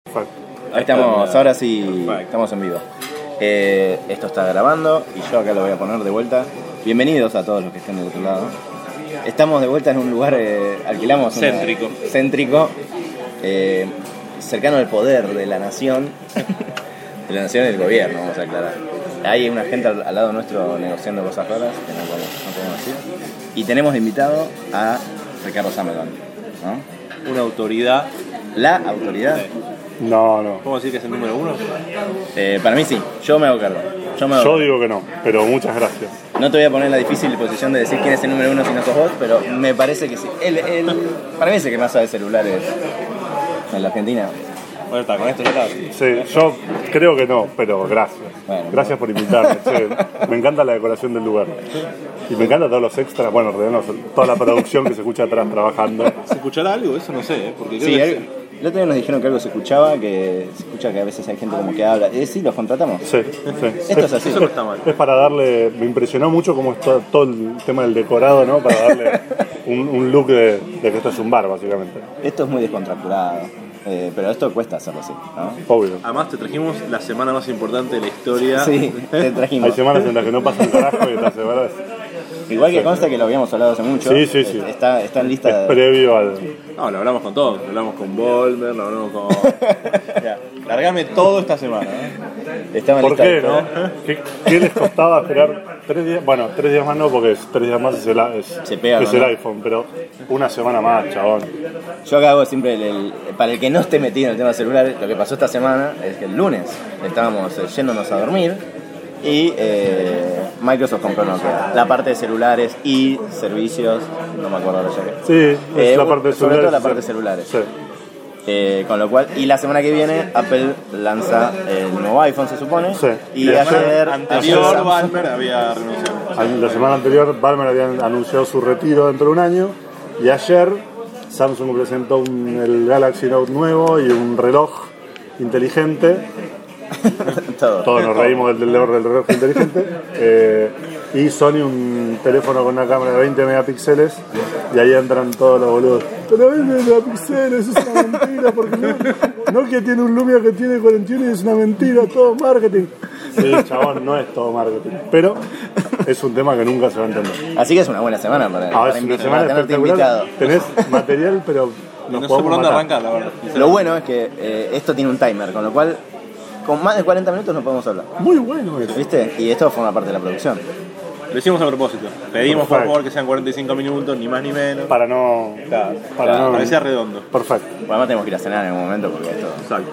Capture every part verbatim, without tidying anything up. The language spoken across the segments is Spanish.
Ahí estamos, ahora sí, estamos en vivo. Eh, esto está grabando y yo acá lo voy a poner de vuelta. Bienvenidos a todos los que estén del otro lado. Estamos de vuelta en un lugar, eh, alquilamos una, céntrico, céntrico eh, cercano al poder de la nación, de la nación y del gobierno, vamos a aclarar. Hay una gente al, al lado nuestro negociando cosas raras que no podemos, no podemos decir. Y tenemos de invitado a Ricardo Samelón, ¿no? Una autoridad. La autoridad. Sí. No, no. ¿Cómo decir que es el número uno? Eh, para mí sí, yo me hago cargo. Yo, me hago Yo cargo. digo que no, pero muchas gracias. No te voy a poner en la difícil posición de decir quién es el número uno si no sos vos, pero me parece que sí. El, el, para mí es el que más sabe celulares en la Argentina. Bueno, está, con esto ya está. Sí, yo creo que no, pero gracias. Bueno, gracias por invitarme. Che, me encanta la decoración del lugar. Y me encanta todos los extras, bueno, en realidad no, toda la producción que se escucha atrás trabajando. ¿Se escuchará algo? Eso no sé, ¿eh? Porque creo Sí, que algo, el otro día nos dijeron que algo se escuchaba, que se escucha que a veces hay gente como que habla. Eh, sí, los contratamos. Sí, sí. Esto es así. Eso no está mal. Es para darle, me impresionó mucho cómo está todo el tema del decorado, ¿no? Para darle un, un look de, de que esto es un bar, básicamente. Esto es muy descontracturado, eh, pero esto cuesta hacerlo así, ¿no? Obvio. Además te trajimos la semana más importante de la historia. Sí, te trajimos. Hay semanas en las que no pasa un carajo y estas semanas Igual que consta que lo habíamos hablado hace mucho. Sí, sí, sí. Está, está en lista es de... previo al... No, lo hablamos con todos. Lo hablamos con Volmer, lo hablamos con... Ya, largame todo esta semana, ¿eh? Estaba en ¿Por lista qué, de- no? ¿Qué, qué les costaba esperar tres días? Bueno, tres días más no, porque es, tres días más es el, es, Se pega, es ¿no? el iPhone, pero una semana más, chabón. Yo acá hago siempre, el, el- para el que no esté metido en el tema celular, lo que pasó esta semana es que el lunes estábamos eh, yéndonos a dormir y eh, Microsoft compró Nokia, la parte de celulares y servicios, no me acuerdo ahora ya qué. Sí, es Eh, la parte de sobre celulares. todo la parte de sí. celulares. Sí. Eh, con lo cual, y la semana que viene Apple lanza el nuevo iPhone, se supone. Sí. Y Y ayer, ayer- Anterior, ayer Samsung- Balmer había renunciado. Al- La semana anterior, Balmer había anunciado su retiro dentro de un año, y ayer Samsung presentó un, el Galaxy Note nuevo y un reloj inteligente. todo. Todos nos reímos del, del, del reloj inteligente. Eh, y Sony un teléfono con una cámara de veinte megapíxeles, y ahí entran todos los boludos. Pero veinte megapíxeles es una mentira, porque no, Nokia tiene un Lumia que tiene cuarenta y uno y es una mentira, todo marketing. Sí, chabón, no es todo marketing, pero es un tema que nunca se va a entender. Así que es una buena semana para, Ah, para es una invitar- semana para tenerte invitado. espectacular. Tenés material, pero No nos sé por podemos dónde matar. arrancar, la verdad. Lo bueno es que eh, esto tiene un timer, con lo cual con más de cuarenta minutos no podemos hablar. Muy bueno eso. ¿Viste? Y esto forma parte de la producción. Lo hicimos a propósito. Pedimos por Perfecto. favor que sean cuarenta y cinco minutos, ni más ni menos. Para no... Claro, para claro, no- para que sea redondo. Perfecto, Bueno, además tenemos que ir a cenar en algún momento porque esto Exacto.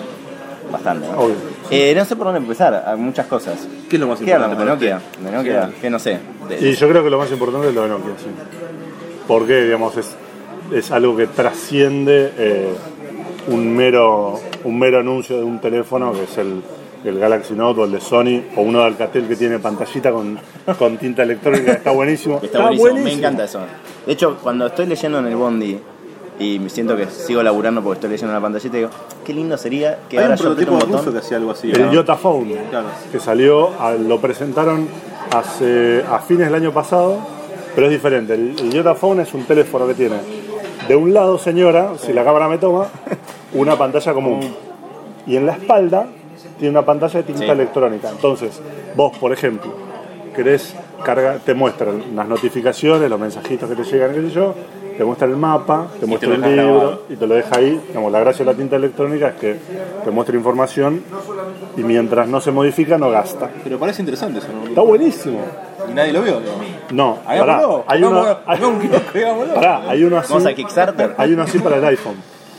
es bastante, ¿no? obvio. Eh, no sé por dónde empezar, hay muchas cosas. ¿Qué es lo más ¿Qué importante? hablamos? ¿De para Nokia? usted? ¿De Nokia? Sí. Que no sé. De- Y yo creo que lo más importante es lo de Nokia, sí. Porque, digamos, es, es algo que trasciende eh, un, mero, un mero anuncio de un teléfono, que es el, el Galaxy Note o el de Sony, o uno de Alcatel que tiene pantallita con, con tinta electrónica, está buenísimo. Está buenísimo, me encanta eso. De hecho, cuando estoy leyendo en el Bondi y me siento que sigo laburando porque estoy leyendo en la pantallita, digo, qué lindo sería que Hay ahora un yo aprieto prototipo un ruso botón. que hacía algo así. El ¿no? Yotaphone, Claro. que salió, a- lo presentaron hace, a fines del año pasado, pero es diferente. El, el Yotaphone es un teléfono que tiene, de un lado, señora, si la cámara me toma, una pantalla común. Y en la espalda tiene una pantalla de tinta Sí. electrónica. Entonces, vos, por ejemplo, querés cargar, te muestran las notificaciones, los mensajitos que te llegan, qué sé yo, te muestra el mapa, te muestra lo el dejas libro grabado. y te lo deja ahí. Digamos, la gracia de la tinta electrónica es que te muestra información y mientras no se modifica no gasta. Pero parece interesante eso, ¿no? Está buenísimo. Y nadie lo vio, digamos. No, pará, Hagámoslo. hay uno, Pongámoslo, hay, hagamos un kiosco, hagámoslo. pará, hay uno así, Vamos a Kickstarter. hay uno así para el iPhone.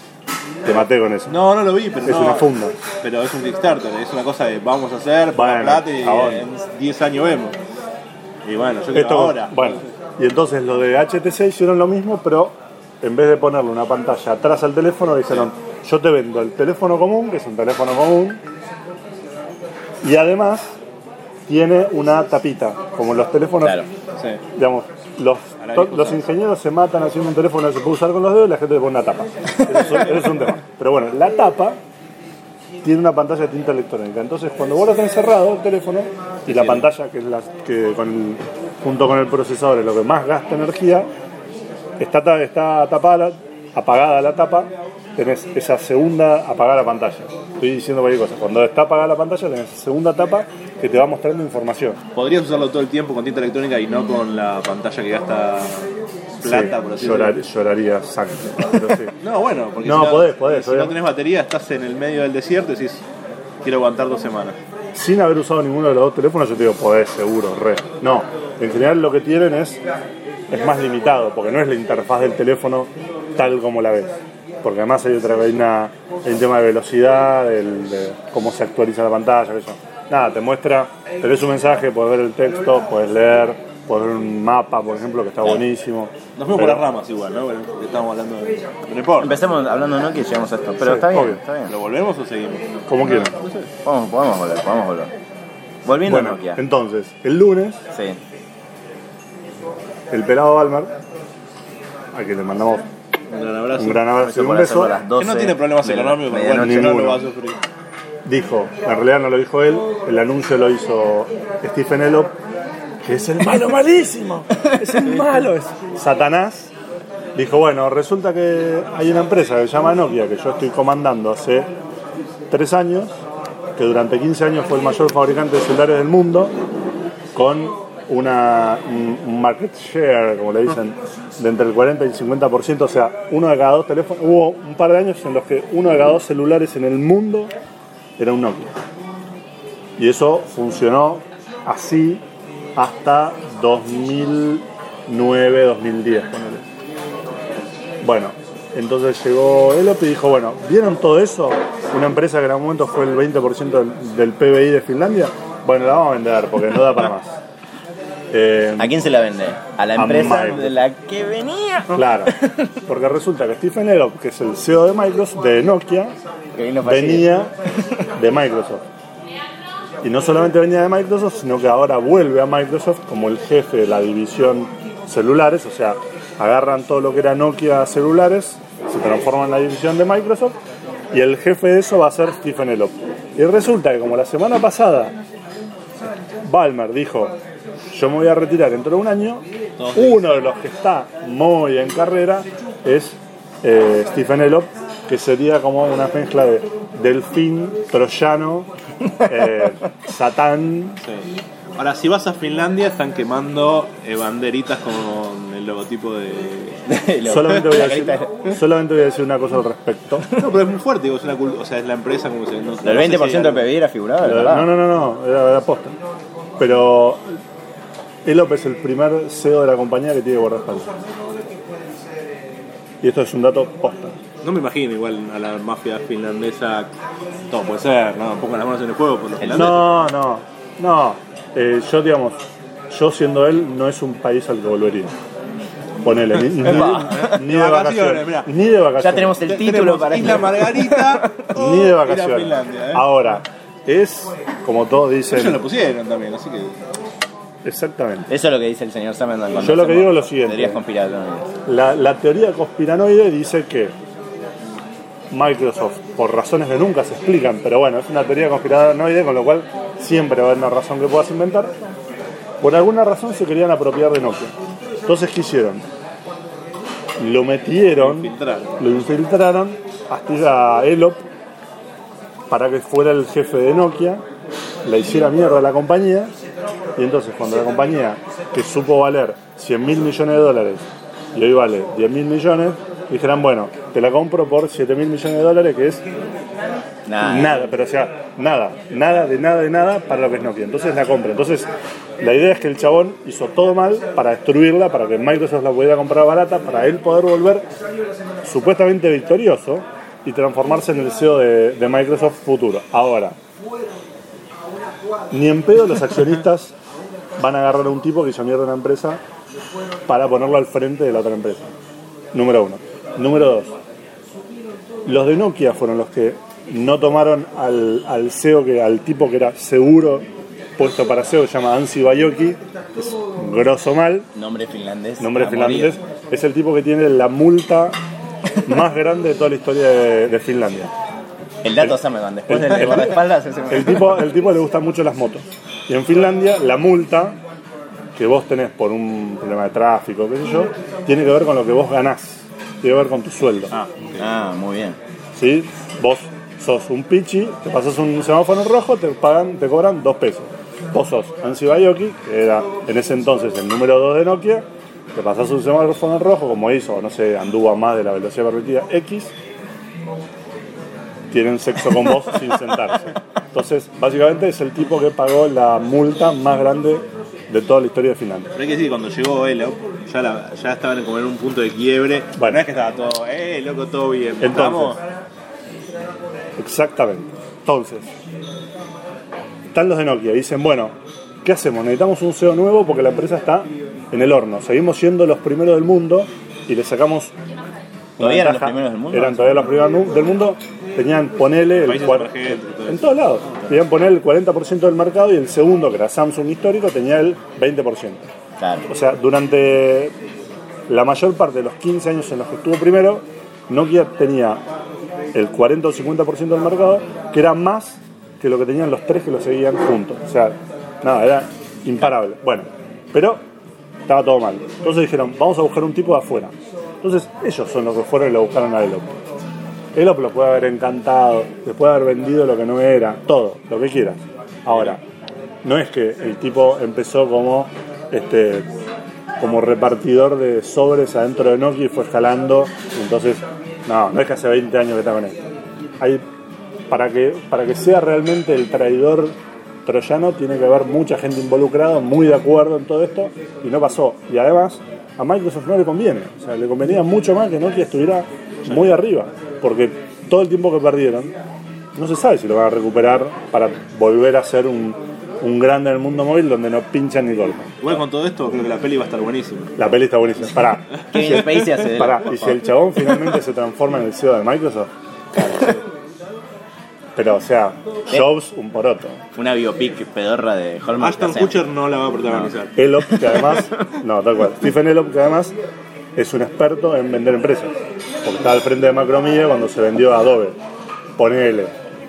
Te maté con eso. No, no lo vi, pero Es no. una funda. Pero es un Kickstarter, es una cosa de vamos a hacer, Bueno, bueno, plata y chabón. en diez años vemos. Y bueno, yo quiero Esto, ahora. bueno, y entonces lo de H T C hicieron lo mismo, pero en vez de ponerle una pantalla atrás al teléfono, dijeron, yo te vendo el teléfono común, que es un teléfono común, y además tiene una tapita, como los teléfonos, Claro. Sí. digamos, los, Ahora to- discutan. los ingenieros se matan haciendo un teléfono que se puede usar con los dedos y la gente le pone una tapa. Eso es, un- eso es un tema. Pero bueno, la tapa tiene una pantalla de tinta electrónica. Entonces, cuando vos lo tenés cerrado el teléfono y la pantalla, que es la que con el- junto con el procesador es lo que más gasta energía, está, ta- está tapada, apagada la tapa, tenés esa segunda apagada la pantalla. Estoy diciendo cualquier cosa. Cuando está apagada la pantalla, tenés esa segunda tapa que te va mostrando información. Podrías usarlo todo el tiempo con tinta electrónica y no con la pantalla que gasta plata, Sí, por así llorar, decirlo. lloraría sangre. Pero sí. No, bueno, porque No, si podés, podés, si no obviamente. tenés batería, estás en el medio del desierto y decís, quiero aguantar dos semanas. Sin haber usado ninguno de los dos teléfonos, yo te digo, podés, seguro, re. No, en general lo que tienen es, es más limitado, porque no es la interfaz del teléfono tal como la ves. Porque además hay otra hay una, hay un tema de velocidad, del, de cómo se actualiza la pantalla, eso. Nada, te muestra, te ves un mensaje, puedes ver el texto, puedes leer, puedes ver un mapa, por ejemplo, que está buenísimo. Nos fuimos por Pero- las ramas igual, ¿no? Porque estamos hablando de... No importa. Empecemos hablando de Nokia y llegamos a esto. Pero Sí, está bien, obvio. está bien. ¿Lo volvemos o seguimos? Como quieran. Podemos, podemos volver, podemos volver. Volviendo Bueno, a Nokia. entonces, el lunes, Sí. el pelado Balmer, a quien le mandamos Un gran abrazo. un gran abrazo y Eso un por beso, hacerlo a las doce Que no tiene problemas de la económicos, pero bueno, medianoche. no lo Ninguno. va a sufrir. dijo, en realidad no lo dijo él, el anuncio lo hizo Stephen Elop, que es el malo malísimo, es el malo, es Satanás. Dijo, bueno, resulta que hay una empresa que se llama Nokia, que yo estoy comandando hace tres años, que durante quince años fue el mayor fabricante de celulares del mundo, con una, un un market share, como le dicen, de entre el cuarenta y el cincuenta por ciento, o sea, uno de cada dos teléfonos. Hubo un par de años en los que uno de cada dos celulares en el mundo era un Nokia. Y eso funcionó así hasta dos mil nueve, dos mil diez, ponele. Bueno, entonces llegó Elop y dijo, bueno, ¿vieron todo eso? Una empresa que en algún momento fue el veinte por ciento del, del P B I de Finlandia. Bueno, la vamos a vender porque no da para más. Eh, ¿A quién se la vende? A la A empresa Microsoft. de la que venía. claro, porque resulta que Stephen Elop, que es el C E O de Microsoft, de Nokia, Que vino para venía de Microsoft. Y no solamente venía de Microsoft, sino que ahora vuelve a Microsoft como el jefe de la división celulares, o sea, agarran todo lo que era Nokia celulares, se transforman en la división de Microsoft, y el jefe de eso va a ser Stephen Elop. Y resulta que como la semana pasada Ballmer dijo, yo me voy a retirar dentro de un año, uno de los que está muy en carrera es eh, Stephen Elop, que sería como una mezcla de delfín, troyano, eh, satán. Sí. Ahora, si vas a Finlandia, están quemando eh, banderitas con el logotipo de... Solamente voy, a La decir, carita solamente voy a decir una cosa al respecto. No, pero es muy fuerte, digo, es una cul- o sea, es la empresa como se... No, El veinte por ciento del P B I era figurado, No, ¿verdad? no, no, no, era, era posta. Pero Elop es el primer C E O de la compañía que tiene guardaespaldas. Y esto es un dato posta. No me imagino igual a la mafia finlandesa. Todo puede ser, ¿no? Pongan las manos en el fuego por los finlandeses. No, no, no. Eh, yo, digamos, yo siendo él, no es un país al que volvería. Ponele, ni, ni, Epa. ni de vacaciones. mirá. Ni de vacaciones. Ya tenemos el Te- título tenemos para Isla Margarita o Ni de ir a vacaciones. Finlandia, ¿eh? Ahora, es, como todos Ellos lo dicen, pusieron también, así que... exactamente. Eso es lo que dice el señor Samendan. cuando Yo lo que hacemos digo es lo siguiente. Teorías conspiratorias. La, la teoría conspiranoide dice que Microsoft, por razones que nunca se explican, pero bueno, es una teoría conspiranoide, con lo cual siempre va a haber una razón que puedas inventar. Por alguna razón se querían apropiar de Nokia. Entonces, ¿qué hicieron? Lo metieron, Lo infiltraron. lo infiltraron hasta a Elop para que fuera el jefe de Nokia, le hiciera mierda a la compañía, y entonces cuando la compañía, que supo valer cien mil millones de dólares y hoy vale diez mil millones, dijeran, bueno, te la compro por siete mil millones de dólares, que es Nada. nada, pero o sea, nada, nada de nada de nada para lo que es Nokia. Entonces la compra. Entonces, la idea es que el chabón hizo todo mal para destruirla, para que Microsoft la pudiera comprar barata, para él poder volver supuestamente victorioso y transformarse en el C E O de, de Microsoft futuro. Ahora, ni en pedo los accionistas van a agarrar a un tipo que hizo mierda una empresa para ponerlo al frente de la otra empresa. Número uno. Número dos. Los de Nokia fueron los que no tomaron al, al C E O, que, al tipo que era seguro puesto para C E O, se llama Anssi Bajoki, que es grosso mal, Nombre finlandés. nombre a finlandés, morir. es el tipo que tiene la multa más grande de toda la historia de, de Finlandia. El dato Samendan. Después el- del el- guardaespaldas. ese- El tipo, el tipo le gustan mucho las motos. Y en Finlandia la multa que vos tenés por un problema de tráfico, qué sé yo, tiene que ver con lo que vos ganás. tiene que ver con tu sueldo. Ah, Ah, muy bien. ¿Sí? Vos sos un pichi, te pasas un semáforo en rojo, te pagan, te cobran dos pesos. Vos sos Anssi Bayoki, que era en ese entonces el número dos de Nokia, te pasas un semáforo en rojo, como hizo, no sé, anduvo a más de la velocidad permitida X, tienen sexo con vos sin sentarse. Entonces, básicamente es el tipo que pagó la multa más grande de toda la historia de Finlandia. Pero hay que decir que cuando llegó Elop, ya, la, ya estaban como en un punto de quiebre. Bueno. No es que estaba todo, eh, loco, todo bien. Entonces, ¿Estamos? exactamente. Entonces, están los de Nokia y dicen, bueno, ¿qué hacemos? Necesitamos un C E O nuevo porque la empresa está en el horno. Seguimos siendo los primeros del mundo y le sacamos... ¿Todavía eran los ventaja. primeros del mundo? Eran todavía los primeros del mundo. Tenían, ponele, el Países cua- emergentes, todo en eso. todos lados. Tenían poner el cuarenta por ciento del mercado y el segundo, que era Samsung histórico, tenía el veinte por ciento. Claro. O sea, durante la mayor parte de los quince años en los que estuvo primero, Nokia tenía el cuarenta o cincuenta por ciento del mercado, que era más que lo que tenían los tres que lo seguían juntos. O sea, nada, era imparable. Bueno, pero estaba todo mal. Entonces dijeron, vamos a buscar un tipo de afuera. Entonces ellos son los que fueron y lo buscaron a Elop. Elop lo puede haber encantado, le puede haber vendido lo que no era, todo, lo que quieras. Ahora, no es que el tipo empezó como este como repartidor de sobres adentro de Nokia y fue escalando, entonces, no, no es que hace veinte años que está con él. Hay, para que, para que sea realmente el traidor troyano, tiene que haber mucha gente involucrada, muy de acuerdo en todo esto, y no pasó. Y además, a Microsoft no le conviene, o sea, le convenía mucho más que Nokia estuviera muy arriba, porque todo el tiempo que perdieron, no se sabe si lo van a recuperar para volver a ser un, un grande en el mundo móvil donde no pinchan ni golpean. Igual con todo esto, creo que la peli va a estar buenísima. La peli está buenísima. Pará. Kevin Spacey hace de Pará. la- Y si el chabón finalmente se transforma en el C E O de Microsoft. Pero, o sea, Jobs, un poroto. Una biopic pedorra de Holmes. Ashton Kutcher no la va a protagonizar. Elop, que además. No, tal cual. Stephen Elop, que además es un experto en vender empresas. Porque estaba al frente de Macromedia cuando se vendió a Adobe. Ponele.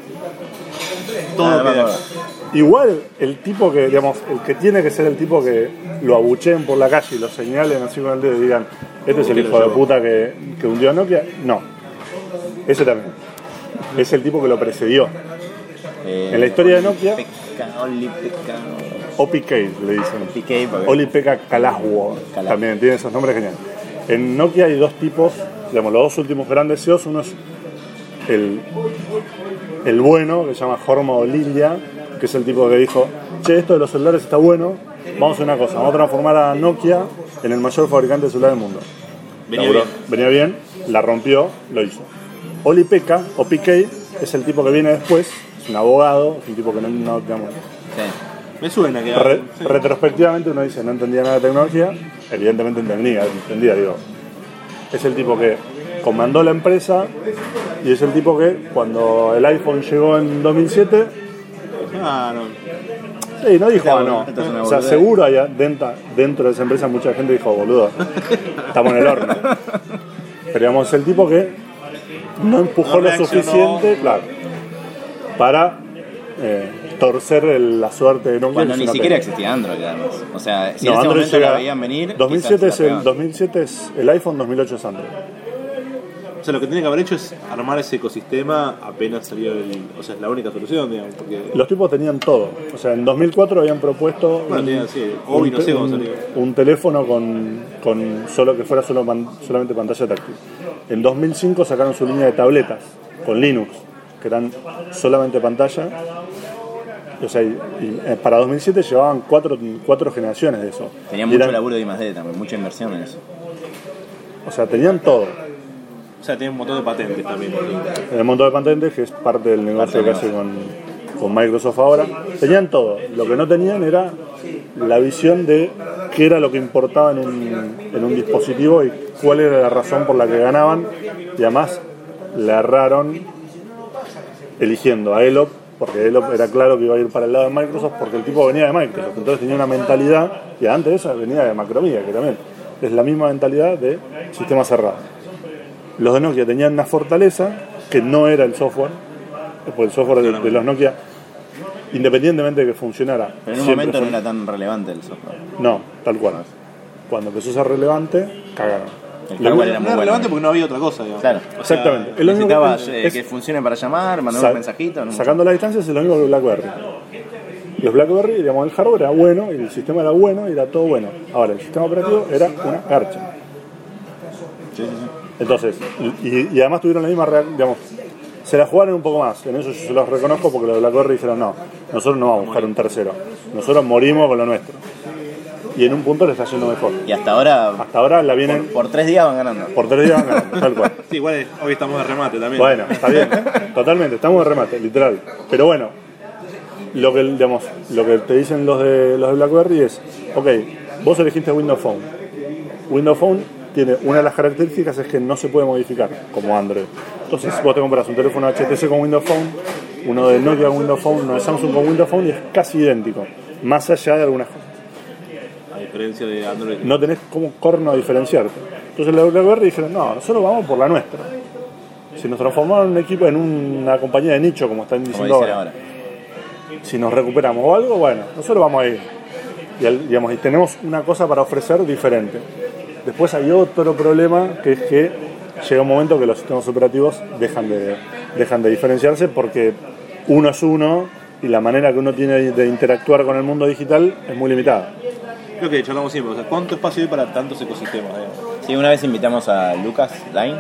Todo Ah, no me queda. acuerdo. Igual el tipo que, digamos, el que tiene que ser el tipo que lo abucheen por la calle y lo señalen así con el dedo y digan, este es el hijo de puta que, que hundió a Nokia, no. Ese también. Es el tipo que lo precedió. Eh, En la historia de Nokia, Pekka, Olli Pekka, O P K le dicen. P K, porque- Olli-Pekka Kalashwo. Kalashwo. También tiene esos nombres geniales. En Nokia hay dos tipos, digamos, los dos últimos grandes C E Os. Uno es el, el bueno, que se llama Jorma Lilia, que es el tipo que dijo, che, esto de los celulares está bueno, vamos a hacer una cosa, vamos a transformar a Nokia en el mayor fabricante de celulares del mundo. Venía Laburó, bien. venía bien, la rompió, lo hizo. Olli-Pekka, o P K, es el tipo que viene después, es un abogado, es un tipo que no, no, digamos, Sí. Me suena que. Re- sí. retrospectivamente uno dice no entendía nada de tecnología, evidentemente entendía, entendía, digo. Es el tipo que comandó la empresa y es el tipo que cuando el iPhone llegó en dos mil siete, Ah, no. sí, no dijo Esta ah, no. esta es una O sea, boludez. seguro allá dentro, dentro de esa empresa mucha gente dijo, boludo, estamos en el horno. Pero digamos, el tipo que no empujó No lo reaccionó. suficiente, claro, para eh, torcer el- la suerte de Nokia. Cuando que ni es una siquiera pena. existía Android, además. O sea, si No, en ese Android momento llega- la veían venir. dos mil siete quizás es la el pegaban. dos mil siete es el iPhone, dos mil ocho es Android. O sea, lo que tiene que haber hecho es armar ese ecosistema apenas salió el. O sea, es la única solución, digamos. Porque. Los tipos tenían todo. O sea, en dos mil cuatro habían propuesto Bueno, un, tenían, sí, hoy no te- sé cómo un- salió. un teléfono con, con solo que fuera solo pan- solamente pantalla táctil. En dos mil cinco sacaron su línea de tabletas con Linux, que eran solamente pantalla. O sea, y- y, eh, para dos mil siete llevaban cuatro, cuatro generaciones de eso. Tenía Y mucho eran- laburo de I más D también, mucha inversión en eso. O sea, tenían todo. O sea, tiene un montón de patentes también. El montón de patentes, que es parte del negocio que hace con, con Microsoft ahora. Tenían todo. Lo que no tenían era la visión de qué era lo que importaba en un, en un dispositivo y cuál era la razón por la que ganaban. Y además le erraron eligiendo a Elop, porque Elop era claro que iba a ir para el lado de Microsoft, porque el tipo venía de Microsoft. Entonces tenía una mentalidad, y antes de eso venía de Macromedia, que también es la misma mentalidad de sistema cerrado. Los de Nokia tenían una fortaleza que no era el software, porque el software de, de los Nokia, independientemente de que funcionara, Pero en un siempre momento no fue- era tan relevante el software. no, tal cual. Cuando empezó a ser relevante, cagaron. El Lo hardware que- era muy No es bueno. relevante porque no había otra cosa, digamos. Claro. O sea, Exactamente. Es lo mismo que- Necesitabas eh, es- que funcione para llamar, mandar Sa- un mensajito. ¿no? Sacando las distancias es lo mismo que BlackBerry. Los BlackBerry, digamos, el hardware era bueno y el sistema era bueno y era todo bueno. Ahora, el sistema operativo era una garcha. Entonces, y, y además tuvieron la misma reacción, digamos, se la jugaron un poco más. En eso yo se los reconozco porque los BlackBerry dijeron, no, nosotros no vamos a buscar un tercero. Nosotros morimos con lo nuestro. Y en un punto le está yendo mejor. Y hasta ahora, Hasta ahora la vienen por tres días van ganando. por tres días van ganando, tal cual. Sí, igual es- hoy estamos de remate también. Bueno, está bien, totalmente, estamos de remate, literal. Pero bueno, lo que, digamos, lo que te dicen los de, los de BlackBerry es, ok, vos elegiste Windows Phone. Windows Phone tiene una de las características es que no se puede modificar, como Android. Entonces vos te compras un teléfono H T C con Windows Phone, uno de Nokia con Windows Phone, uno de Samsung con Windows Phone y es casi idéntico, más allá de algunas cosas. A diferencia de Android. No tenés como corno a diferenciarte. Entonces los BlackBerry dijeron, no, nosotros vamos por la nuestra. Si nos transformaron en un equipo, en una compañía de nicho, como están Como diciendo dicen ahora, ahora. si nos recuperamos o algo, bueno, nosotros vamos a ir. Y, al- digamos, y tenemos una cosa para ofrecer diferente. Después hay otro problema, que es que llega un momento que los sistemas operativos dejan de, dejan de diferenciarse porque uno es uno y la manera que uno tiene de interactuar con el mundo digital es muy limitada. Creo que charlamos siempre, o sea, ¿cuánto espacio hay para tantos ecosistemas? Digamos? Sí, una vez invitamos a Lucas Line,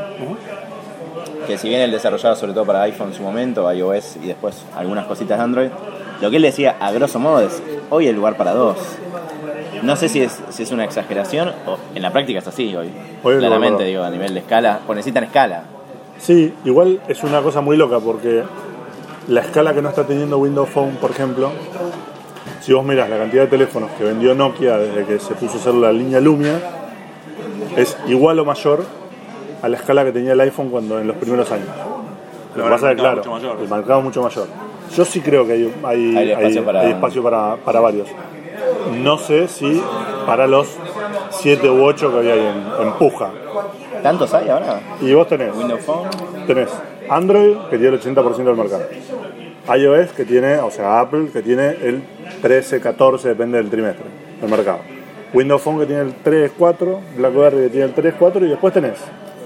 que si bien él desarrollaba sobre todo para iPhone en su momento, iOS y después algunas cositas de Android, lo que él decía a grosso modo es, hoy hay lugar para dos. No sé si es, si es una exageración o en la práctica es así hoy. Hoy hay lugar para Claramente, dos. digo, a nivel de escala, pues necesitan escala. Sí, igual es una cosa muy loca porque la escala que no está teniendo Windows Phone, por ejemplo, si vos mirás la cantidad de teléfonos que vendió Nokia desde que se puso a hacer la línea Lumia, es igual o mayor a la escala que tenía el iPhone cuando en los primeros años. Lo que Ahora pasa es el que, mercado claro, mucho mayor. el mercado es mucho mayor. Yo sí creo que hay, hay, Hay espacio hay- para- hay espacio para, para varios. No sé si para los siete u ocho que había ahí en, en Puja. ¿Tantos hay ahora? Y vos tenés Windows Phone. Tenés Android, que tiene el ochenta por ciento del mercado. iOS, que tiene, o sea, Apple, que tiene el trece, catorce, depende del trimestre del mercado. Windows Phone, que tiene el tres, cuatro. BlackBerry, que tiene el tres, cuatro. Y después tenés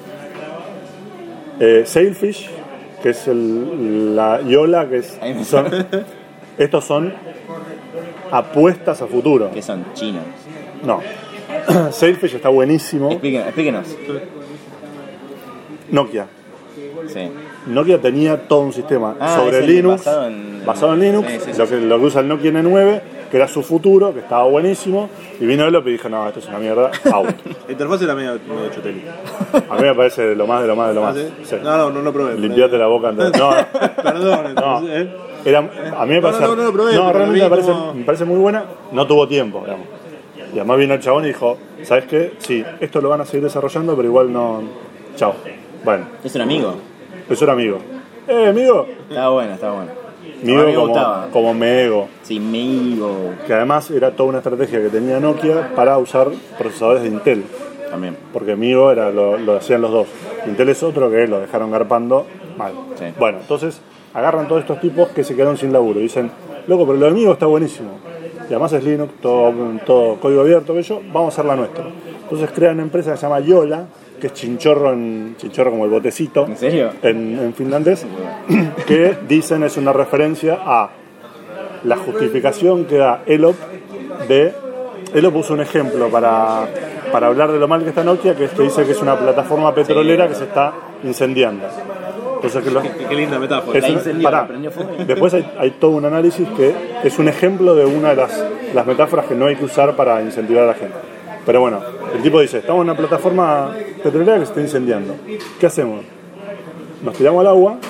eh, Sailfish, que es el, la Yola, que es... Ahí me son- estos son apuestas a futuro. Que son chinos. No. Sailfish está buenísimo. Explíquenos. explíquenos. Nokia. Sí. Nokia tenía todo un sistema Ah, sobre es el Linux, basado en- basado en Linux, Sí, sí, sí, lo, que, lo que usa el Nokia N nueve, que era su futuro, que estaba buenísimo, y vino Elop y dijo, no, esto es una mierda, out. La interfaz era medio, medio chotelita. A mí me parece de lo más, de lo más, de lo ¿Ah, más. sí? Sí. No, no, no lo probé. Limpiate la boca antes. No, Perdón, no. entonces, ¿eh? Era, a mí me No, parece, no, no lo probé, pero lo realmente vi me parece, como- me parece muy buena, no tuvo tiempo, digamos. Y además vino el chabón y dijo, ¿sabes qué? Sí, esto lo van a seguir desarrollando, pero igual no... Chao. Bueno, Es un amigo. eso era amigo. Eh, amigo. Estaba bueno, estaba bueno. Amigo A mí me como, gustaba. como Mego. Sí, amigo. Que además era toda una estrategia que tenía Nokia para usar procesadores de Intel, También. porque Migo era lo, lo hacían los dos. Intel es otro que lo dejaron garpando mal. Sí. Bueno, entonces agarran todos estos tipos que se quedaron sin laburo y dicen, loco, pero lo de Migo está buenísimo. Y además es Linux, todo, todo código abierto, que yo, vamos a hacer la nuestra. Entonces crean una empresa que se llama Yola, que es chinchorro, en, chinchorro como el botecito, ¿En serio? en, en finlandés, que dicen es una referencia a la justificación que da Elop de... Elop puso un ejemplo para, para hablar de lo mal que está Nokia, que es que dice que es una plataforma petrolera que se está incendiando. Entonces que lo- Qué, qué linda metáfora. es La un- incendió, pará. la prendió fuego. Después hay, hay todo un análisis que es un ejemplo de una de las, las metáforas que no hay que usar para incentivar a la gente. Pero bueno, el tipo dice, estamos en una plataforma petrolera que se está incendiando. ¿Qué hacemos? Nos tiramos al agua,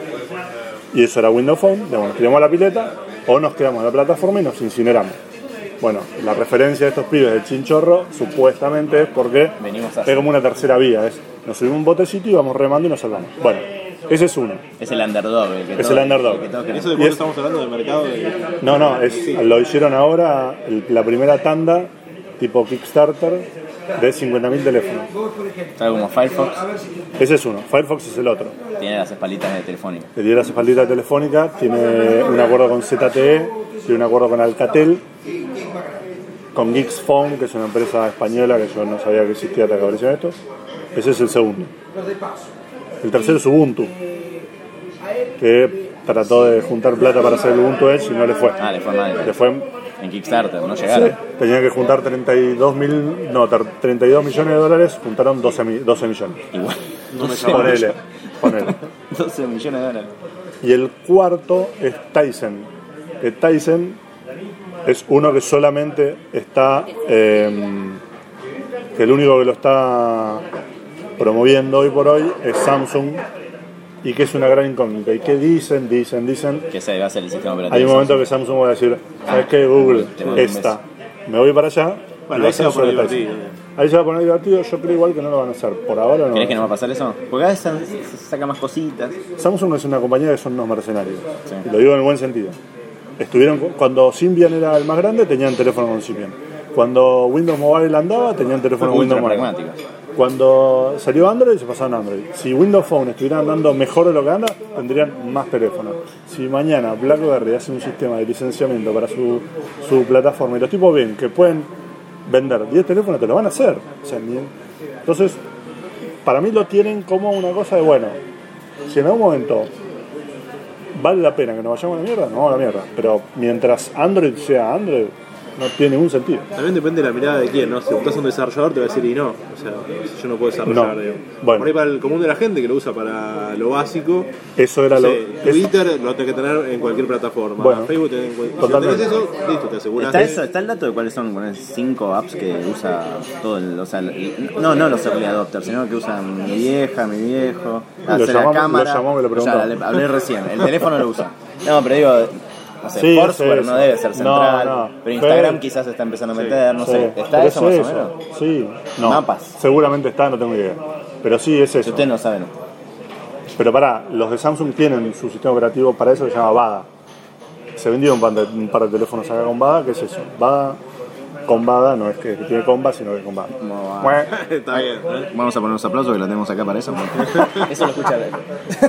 y eso era Windows Phone, digamos, nos tiramos a la pileta, o nos quedamos en la plataforma y nos incineramos. Bueno, la referencia de estos pibes del chinchorro supuestamente es porque Venimos a- es como una tercera vía, es nos subimos un botecito y vamos remando y nos salvamos. Bueno, ese es uno. Es el underdog. El que Es todo- el underdog. el que todos queremos. Eso de Y cuando es- estamos hablando del mercado de... No, no, es, lo hicieron ahora, el- la primera tanda, tipo Kickstarter, de cincuenta mil teléfonos. Sabe como Firefox, Ese es uno, Firefox es el otro. tiene las espalitas de Telefónica. Le dio la espaldita telefónica, tiene un acuerdo con Z T E, tiene un acuerdo con Alcatel, con Geeks Phone, que es una empresa española que yo no sabía que existía hasta que apareció esto. Ese es el segundo. El tercero es Ubuntu, que trató de juntar plata para hacer el Ubuntu Edge y no le fue. Ah, le fue mal. Le fue en Kickstarter, no llegaron. Sí, tenían que juntar treinta y dos mil, no, treinta y dos millones de dólares, juntaron doce, doce millones. Igual. No me Ponele, ponele. doce millones de dólares. Y el cuarto es Tizen. Que Tizen es uno que solamente está, eh, que el único que lo está promoviendo hoy por hoy es Samsung, y que es una gran incógnita. ¿Y qué dicen? Dicen, dicen. Que ese va a ser el sistema operativo. Hay un momento que Samsung va a decir, ¿sabes qué? Google, esta. Me voy para allá. Bueno, ahí se va a poner divertido. Ahí se va a poner divertido. Yo creo igual que no lo van a hacer. Por ahora no. ¿Crees que no va a pasar eso? Porque a veces se saca más cositas. Samsung es una compañía que son unos mercenarios. Sí. Y lo digo en el buen sentido. Estuvieron cuando Symbian era el más grande, tenían teléfono con Symbian. Cuando Windows Mobile andaba, tenían teléfono con Windows Mobile. Cuando salió Android, se pasaron a Android. Si Windows Phone estuviera andando mejor de lo que anda, tendrían más teléfonos. Si mañana BlackBerry hace un sistema de licenciamiento para su, su plataforma y los tipos ven que pueden vender diez teléfonos, te lo van a hacer. O sea, ni... Entonces, para mí lo tienen como una cosa de, bueno, si en algún momento vale la pena que nos vayamos a la mierda, nos vamos a la mierda. Pero mientras Android sea Android, no tiene ningún sentido. También depende de la mirada de quién, ¿no? Si estás un desarrollador te va a decir y no. O sea, yo no puedo desarrollar, No. digamos. Bueno. Por ahí para el común de la gente que lo usa para lo básico. Eso era no lo. sé, eso- Twitter lo tenés que tener en cualquier plataforma. Bueno, Facebook tenés en cualquier. Si totalmente. tenés eso, listo, te aseguras. ¿Está, eso, ¿Está el dato de cuáles son bueno, cinco apps que usa todo el, o sea, el- no, no los early adopters, sino que usan mi vieja, mi viejo, hace la llamamos- cámara, lo llamamos y lo preguntamos. ya, le- hablé recién, el teléfono lo usa. No, pero digo, no sé, Sí, Foursquare sí, no sí. debe ser central, No, no. pero Instagram Pero- quizás se está empezando a meter, no Sí, sé, ¿está pero eso es más o menos? Sí, no. Mapas. Seguramente está, no tengo idea. Pero sí, es Si eso. ustedes no saben. Pero pará, los de Samsung tienen su sistema operativo para eso que se llama Bada. Se vendió un par de, un par de teléfonos acá con Bada, ¿qué es eso? Bada con Bada, no es que tiene comba, sino que con Bada. No, Bueno, Está bien, ¿eh? Vamos a poner unos aplausos que la tenemos acá para eso. porque- Eso lo escucha él.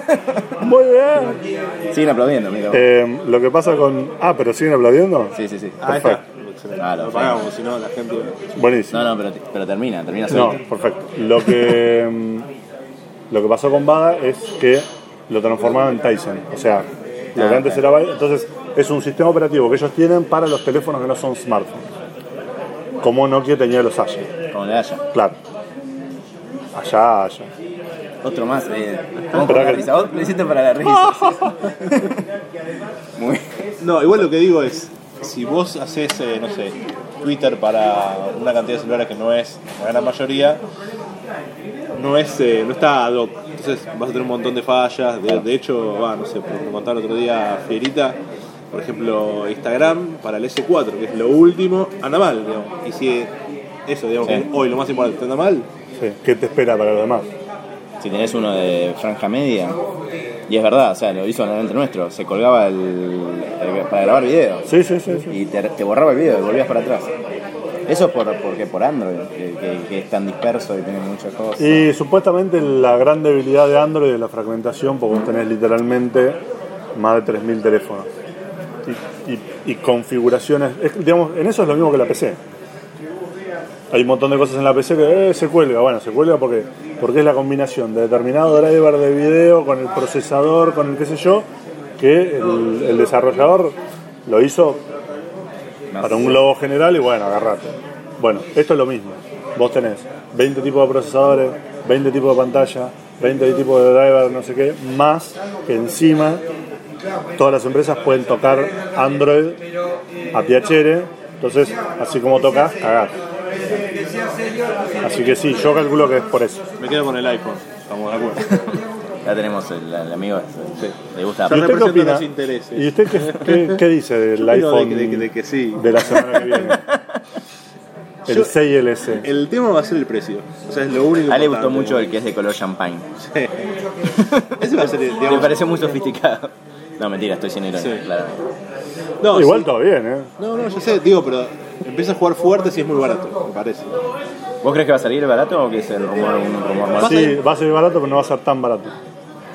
muy bien. Siguen aplaudiendo, mira. Eh, lo que pasa con... Ah, pero siguen aplaudiendo. Sí, sí, sí. Ah, ahí está. Perfecto. Excelente. Ah, lo lo pagamos, si no la gente. Buenísimo. No, no, pero, pero termina, termina No, solito. perfecto. Lo que mm, lo que pasó con Bada es que lo transformaron en Tizen. O sea, lo Ah, que antes ok. era Bada, entonces es un sistema operativo que ellos tienen para los teléfonos que no son smartphones. Como Nokia tenía los Asha. Como le haya. Claro. Allá, allá. Otro más. Eh, ¿cómo Esperá para la que- risa? Vos lo hiciste para la risa. Muy. No, igual lo que digo es, si vos haces, eh, no sé, Twitter para una cantidad de celulares que no es la gran mayoría, no es eh, no está ad hoc. Entonces vas a tener un montón de fallas. De, de hecho, va, no sé, por me contar el otro día Fierita, por ejemplo, Instagram para el ese cuatro, que es lo último, anda mal, digamos. Y si eso, digamos, Sí. que hoy lo más importante anda mal, Sí. ¿Qué te espera para los demás? Si tenés uno de franja media, y es verdad, o sea, lo hizo delante nuestro, se colgaba el, el- para grabar video Sí, sí, sí. sí. y te, te borraba el video y volvías para atrás. Eso es por, porque por Android, que, que- que es tan disperso y tiene muchas cosas. Y supuestamente la gran debilidad de Android es la fragmentación, porque vos tenés literalmente más de tres mil teléfonos. Y, y- y configuraciones, es- digamos, en eso es lo mismo que la P C. Hay un montón de cosas en la P C que eh, se cuelga, bueno, se cuelga porque, porque es la combinación de determinado driver de video con el procesador, con el qué sé yo, que el, el desarrollador lo hizo para un globo general y bueno, agarrate. Bueno, esto es lo mismo. Vos tenés veinte tipos de procesadores, veinte tipos de pantalla, veinte tipos de driver, no sé qué, más que encima todas las empresas pueden tocar Android a piacere, entonces así como tocas, cagás. Así que sí, yo calculo que es por eso. me quedo con el iPhone. Estamos de acuerdo. Ya tenemos el, el amigo, Sí. le gusta. Ya ¿Y usted qué representa opina? los intereses. ¿Y usted qué, qué, qué dice del Yo opino de iPhone que- de que- de que sí. de la semana que viene? El Yo- seis L C. El tema va a ser el precio. O sea, es lo único. A él le gustó importante, mucho el que es de color champagne. Sí. Ese va a ser, el, Me digamos. pareció muy sofisticado. No, mentira, estoy sin ironía, Sí. claro. No, Igual sí. todo bien, ¿eh? No, no, yo sé, digo, pero empieza a jugar fuerte si es muy barato, me parece. ¿Vos crees que va a salir barato o que es el rumor, un rumor más? Sí, va a ser barato, pero no va a ser tan barato.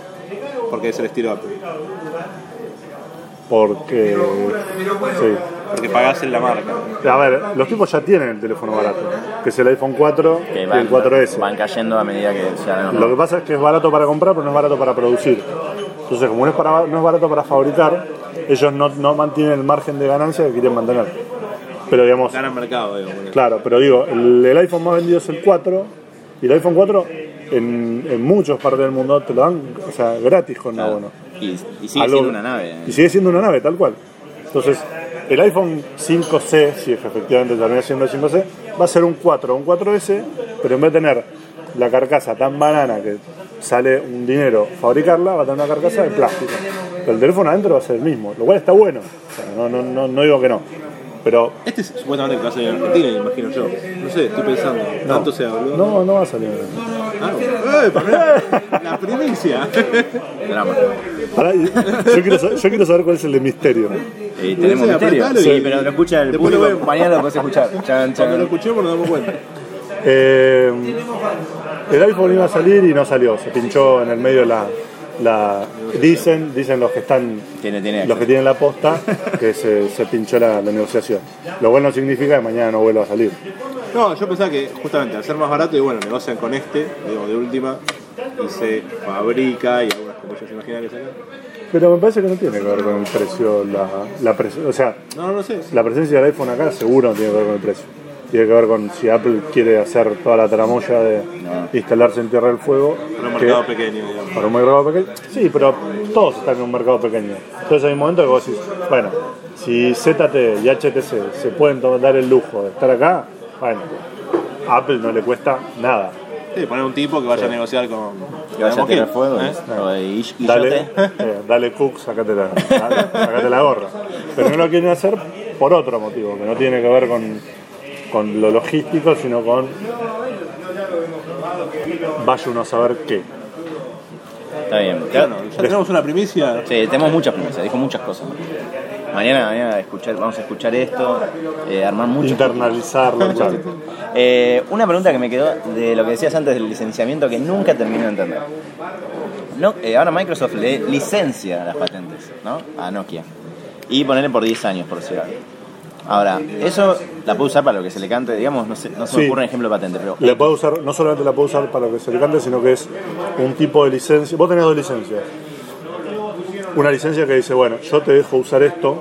Porque es el estilo Apple. Porque. Sí. porque pagás en la marca. A ver, los tipos ya tienen el teléfono barato, que es el iPhone cuatro Que y van, el cuatro ese. van cayendo a medida que se hagan los Lo que pasa es que es barato para comprar, pero no es barato para producir. Entonces, como no es, para, no es barato para fabricar, ellos no, no mantienen el margen de ganancia que quieren mantener. Pero digamos, Gana el mercado, digo. claro, pero digo, el, el iPhone más vendido es el cuatro, y el iPhone cuatro en, en muchas partes del mundo te lo dan, o sea, gratis con Claro. abono. Y, y sigue Algo- siendo una nave. ¿eh? Y sigue siendo una nave, tal cual. Entonces, el iPhone cinco C, si efectivamente termina siendo el cinco C, va a ser un cuatro, un cuatro ese, pero en vez de tener la carcasa tan banana que sale un dinero fabricarla, va a tener una carcasa de plástico. Pero el teléfono adentro va a ser el mismo, lo cual está bueno. O sea, no, no, no, no digo que no. Pero Este es supuestamente el que va a salir en Argentina, imagino yo. No sé, estoy pensando. no, Tanto se habló. no, no va a salir. Ah, ¡eh, pará! La primicia. Drama. Pará, yo, quiero saber, yo quiero saber cuál es el de misterio. Y tenemos sé, misterio. apretalo y- Sí, pero lo escucha el Después lo público. vemos. Mañana lo puedes escuchar. Chan, Cuando lo chan. escuchemos nos damos cuenta. Eh, el iPhone iba a salir y no salió, se pinchó en el medio de la, la dicen, dicen los que están Tiene, tiene. los que tienen la posta que se, se pinchó la, la negociación. Lo cual no significa que mañana no vuelva a salir. No, yo pensaba que justamente al ser más barato, y bueno, negocian con este, digo, de última, y se fabrica y algunas como ya se imaginan que sacan. Pero me parece que no tiene que ver con el precio, la, la pres- o sea, No, no sé. la presencia del iPhone acá seguro no tiene que ver con el precio. Tiene que ver con si Apple quiere hacer toda la tramoya de instalarse en Tierra del Fuego. Para un que- mercado pequeño, digamos. Para un mercado pequeño. Sí, pero todos están en un mercado pequeño. Entonces hay un momento que vos decís, bueno, si Z T y H T C se pueden to- dar el lujo de estar acá, bueno, a Apple no le cuesta nada. Sí, poner un tipo que vaya a negociar con. Que vaya a tirar fuego. ¿eh? O de Ish- Dale, Illote. eh, dale Cook, sacate la, sacate la gorra. Pero no lo quieren hacer por otro motivo, que no tiene que ver con, con lo logístico, sino con vaya uno a saber qué. Está bien. Bueno, ya tenemos una primicia. Sí, tenemos muchas promesas, dijo muchas cosas. Mañana, mañana escuchar, vamos a escuchar esto, eh, armar mucho. Internalizarlo, claro. Eh, una pregunta que me quedó de lo que decías antes del licenciamiento que nunca terminé de entender. No, eh, ahora Microsoft le licencia las patentes, ¿no? A Nokia. Y ponerle por diez años, por decir algo. Ahora, eso la puede usar para lo que se le cante, digamos, no, sé, no se me Sí. ocurre un ejemplo de patente, pero Le puede usar, no solamente la puede usar para lo que se le cante, sino que es un tipo de licencia. Vos tenés dos licencias. Una licencia que dice, bueno, yo te dejo usar esto.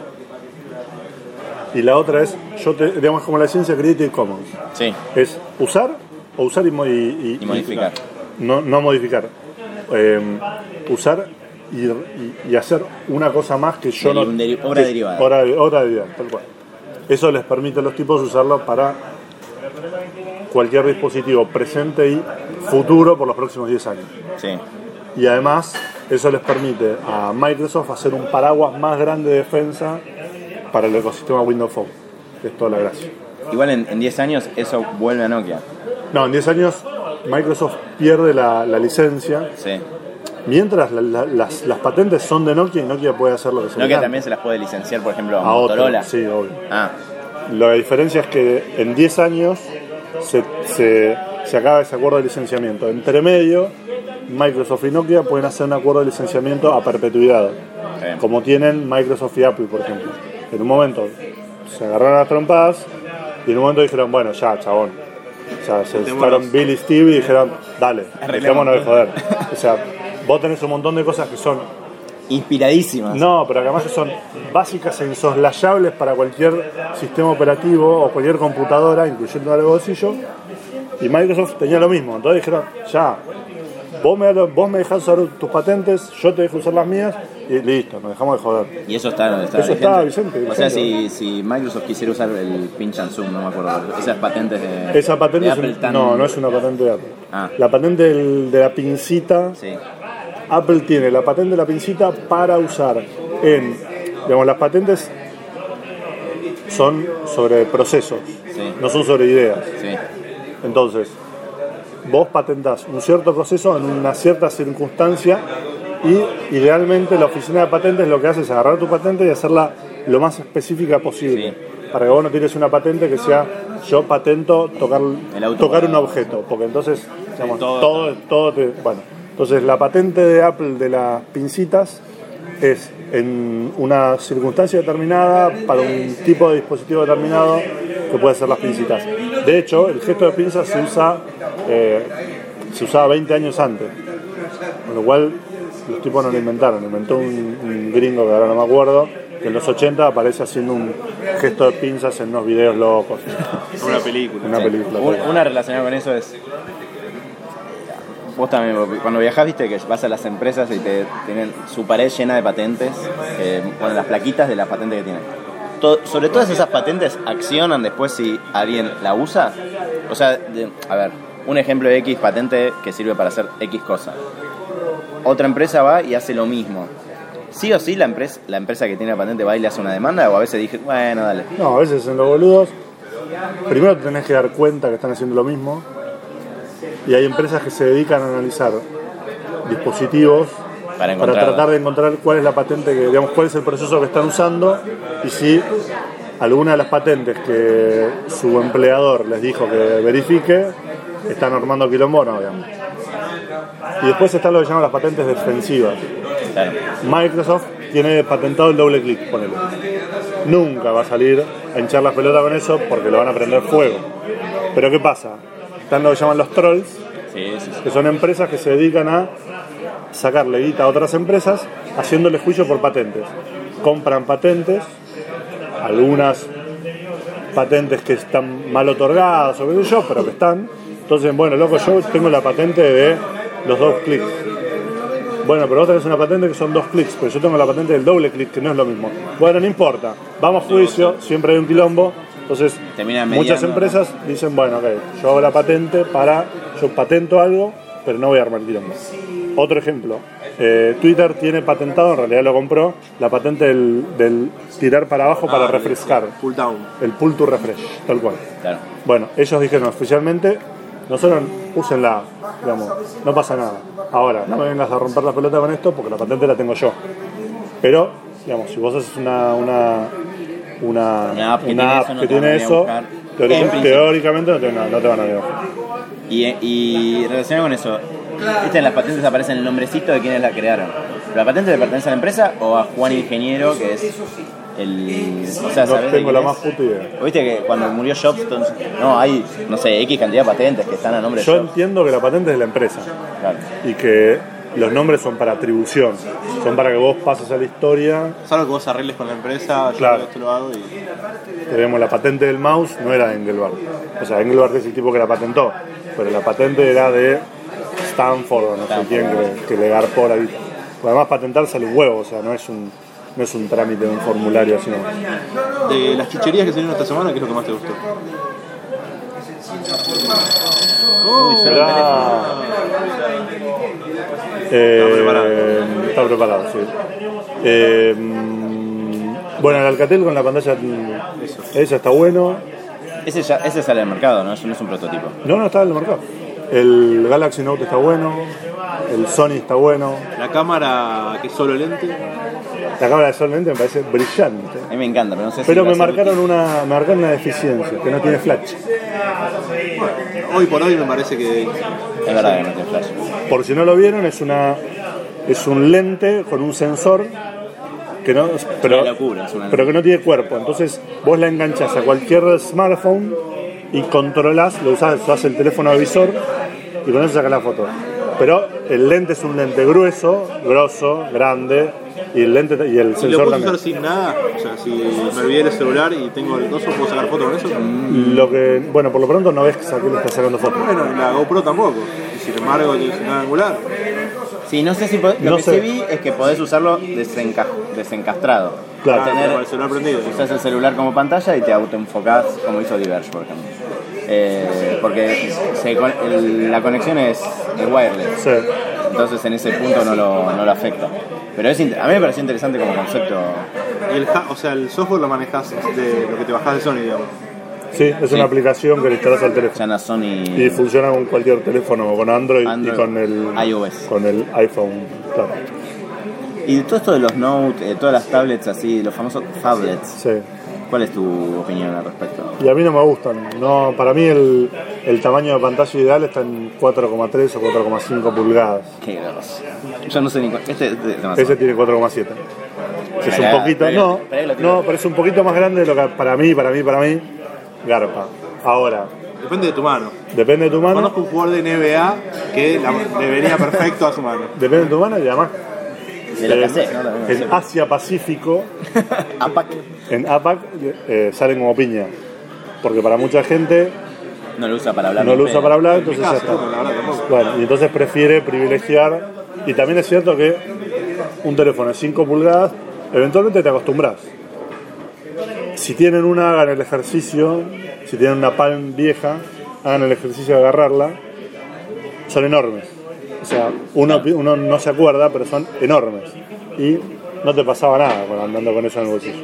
Y la otra es, yo te, digamos, como la licencia Creative Commons. sí, Es usar o usar y, mo- y- y- y modificar. No, no modificar. Eh, usar y, y- y hacer una cosa más que yo Deri- no. un deri- obra que- derivada. Obra, obra derivada, tal cual. Eso les permite a los tipos usarlo para cualquier dispositivo presente y futuro por los próximos diez años. Sí. Y además, eso les permite a Microsoft hacer un paraguas más grande de defensa para el ecosistema Windows Phone. Que es toda la gracia. Igual en, en diez años eso vuelve a Nokia. No, en diez años Microsoft pierde la, la licencia. Sí. Mientras la- la- las, las patentes son de Nokia y Nokia puede hacer lo que se le Nokia cante. también se las puede licenciar, por ejemplo, a a otro, Motorola. sí, obvio. Ah, La diferencia es que en diez años se, se, se acaba ese acuerdo de licenciamiento. Entre medio, Microsoft y Nokia pueden hacer un acuerdo de licenciamiento a perpetuidad, Bien. como tienen Microsoft y Apple, por ejemplo. En un momento se agarraron las trompadas y en un momento dijeron, bueno, ya, chabón. O sea, se sentaron Bill y Steve y dijeron, dale, dejémonos de joder. O sea, vos tenés un montón de cosas que son inspiradísimas. no, pero además que son básicas e insoslayables para cualquier sistema operativo o cualquier computadora, incluyendo el bolsillo. Y Microsoft tenía lo mismo. Entonces dijeron, ya, vos me, vos me dejás usar tus patentes, yo te dejo usar las mías y listo, nos dejamos de joder. Y eso está, está Eso vigente. está vigente, O sea, vigente. si, si Microsoft quisiera usar el pinch and zoom, no me acuerdo, esas patentes de, Esa patente de es un- Apple tan- no, no es una patente de Apple. Ah. La patente del- de la pincita, Sí, Apple tiene la patente de la pincita para usar en, digamos, las patentes son sobre procesos, Sí. no son sobre ideas. sí. Entonces, vos patentás un cierto proceso en una cierta circunstancia y idealmente la oficina de patentes lo que hace es agarrar tu patente y hacerla lo más específica posible. Sí. Para que vos no tires una patente que sea yo patento tocar, El auto tocar un parado. objeto, porque entonces digamos, Todo- todo, todo te, bueno, entonces la patente de Apple de las pincitas es en una circunstancia determinada, para un tipo de dispositivo determinado, que puede ser las pincitas. De hecho, el gesto de pinza se usa eh, se usaba veinte años antes, con lo cual los tipos no lo inventaron, lo inventó un, un gringo que ahora no me acuerdo, que en los ochenta aparece haciendo un gesto de pinzas en unos videos locos. Una película. Una película. Un- una relacionada con eso es... Vos también, cuando viajás, viste que vas a las empresas y te tienen su pared llena de patentes, que ponen las plaquitas de las patentes que tienen. Todo, sobre todas esas patentes, accionan después si alguien la usa. O sea, de- a ver, un ejemplo de X patente que sirve para hacer X cosa. Otra empresa va y hace lo mismo. Sí o sí la empresa, la empresa que tiene la patente va y le hace una demanda, o a veces dije, bueno, dale. No, a veces en los boludos, primero te tenés que dar cuenta que están haciendo lo mismo, y hay empresas que se dedican a analizar dispositivos Para para encontrarla. tratar de encontrar cuál es la patente, que, digamos, cuál es el proceso que están usando, y si alguna de las patentes que su empleador les dijo que verifique están armando quilombo, no, digamos. Y después están lo que llaman las patentes defensivas. Claro. Microsoft tiene patentado el doble clic, ponele. Nunca va a salir a hinchar la pelota con eso porque lo van a prender fuego. Pero ¿qué pasa? Están lo que llaman los trolls, Sí, sí, sí. que son empresas que se dedican a sacarle guita a otras empresas haciéndole juicio por patentes. Compran patentes, algunas patentes que están mal otorgadas o qué sé yo, pero que están. Entonces, bueno, loco, yo tengo la patente de los dos clics. Bueno, pero vos tenés una patente que son dos clics, pero yo tengo la patente del doble clic, que no es lo mismo. Bueno, no importa, vamos a juicio, siempre hay un quilombo. Entonces, Terminan muchas mediando, empresas dicen, bueno, ok, yo hago la patente para, yo patento algo, pero no voy a armar quilombo. Otro ejemplo, eh, Twitter tiene patentado, en realidad lo compró, la patente del, del tirar para abajo para Ah, refrescar, Pull down. el pull to refresh, tal cual. Claro. Bueno, ellos dijeron oficialmente, nosotros úsenla, digamos, no pasa nada. Ahora, no me vengas a romper la pelota con esto porque la patente la tengo yo. Pero, digamos, si vos haces una una una, Una app que una tiene app eso, no que te van a tiene venir a eso, buscar. teórica- En principio. teóricamente no te, no, no te van a venir a buscar. Y, y relacionado con eso, ¿viste? En las patentes aparece el nombrecito de quienes la crearon. ¿Pero la patente le pertenece a la empresa o a Juan Ingeniero, que es el... O sea, No ¿sabés de tengo quién la es? más puta idea. ¿O ¿Viste que cuando murió Jobs, entonces, no, hay, no sé, X cantidad de patentes que están a nombre de Yo Jobs? entiendo que la patente es de la empresa Claro. y que los nombres son para atribución, son para que vos pases a la historia. Salvo que vos arregles con la empresa, yo Claro. esto lo hago y... Tenemos la patente del mouse, no era de Engelbart. O sea, Engelbart es el tipo que la patentó, pero la patente era de Stanford o no sé quién que, que le garpó la vida. Además, patentar sale un huevo, o sea, no es un, no es un trámite, un formulario, sino. De las chucherías que salieron esta semana, ¿qué es lo que más te gustó? Uy, solo el teléfono. Eh, Está preparado. Está preparado, sí. Eh, mm, bueno, el Alcatel con la pantalla, mm, esa está bueno. Ese, ya, ese sale al mercado, ¿no? Eso no es un prototipo. No, no está en el mercado. El Galaxy Note está bueno, el Sony está bueno. La cámara que es solo lente. La cámara de sol lente me parece brillante. A mí me encanta, pero no sé si... Pero va a me ser marcaron útil. una, me marcaron una deficiencia, que no tiene flash. Hoy por hoy me parece que Es verdad que no tiene flash. Por si no lo vieron, es una es un lente con un sensor que no, pero, Una locura, es una pero que no tiene cuerpo. Entonces vos la enganchás a cualquier smartphone y controlás, lo usás, usás el teléfono de visor y con eso sacás la foto. Pero el lente es un lente grueso, grosso, grande, y el lente y el ¿y lo sensor puedo también. usar sin nada? O sea, si me olvidé el celular y tengo el coso, ¿puedo sacar foto con eso? Lo que, bueno, por lo pronto no ves que saqué- le está sacando fotos. Bueno, la GoPro tampoco. Y sin embargo, tiene su angular. Sí, no sé si... po- Lo No que sé. sí vi es que podés usarlo desenca- desencastrado. Claro. Tener- Con el celular prendido. Usás el celular como pantalla y te autoenfocás, como hizo Diverge, por ejemplo. Eh, porque se con- el- la conexión es, es wireless, Sí. entonces en ese punto no lo, no lo afecta. Pero es, inter- a mí me pareció interesante como concepto. Y el, ha- o sea, el software lo manejas de lo que te bajás de Sony, digamos. Sí, es Sí. una aplicación que le instalas al teléfono. Ya no Sony Y funciona con cualquier teléfono, con Android, Android, y con el iOS. con el iPhone. Claro. Y de todo esto de los Note, eh, todas las tablets así, los famosos tablets, Sí. ¿cuál es tu opinión al respecto? Y a mí no me gustan. No, para mí el, el tamaño de pantalla ideal está en cuatro coma tres o cuatro coma cinco pulgadas. Qué grosso. Yo no sé ni cuál. Este es demasiado. Ese tiene cuatro coma siete. es Mirá, un poquito, mirá, no, mirá que lo tiro. no, pero es un poquito más grande de lo que para mí, para mí, para mí, garpa. Ahora, Depende de tu mano. depende de tu mano, Conozco un jugador de N B A que la- le venía perfecto a su mano. depende de tu mano y además De lo que eh, haces, ¿no? También, en Asia Pacífico, APAC. en APAC, eh, salen como piña. Porque para mucha gente No lo usa para hablar. no ni lo usa pedo. para hablar, En mi entonces ya caso, está. la verdad, tampoco. Bueno, y entonces prefiere privilegiar. Y también es cierto que un teléfono de cinco pulgadas, eventualmente te acostumbras. Si tienen una, hagan el ejercicio. Si tienen una Palm vieja, hagan el ejercicio de agarrarla. Son enormes. O sea, uno, uno no se acuerda, pero son enormes. Y no te pasaba nada cuando andando con eso en el bolsillo.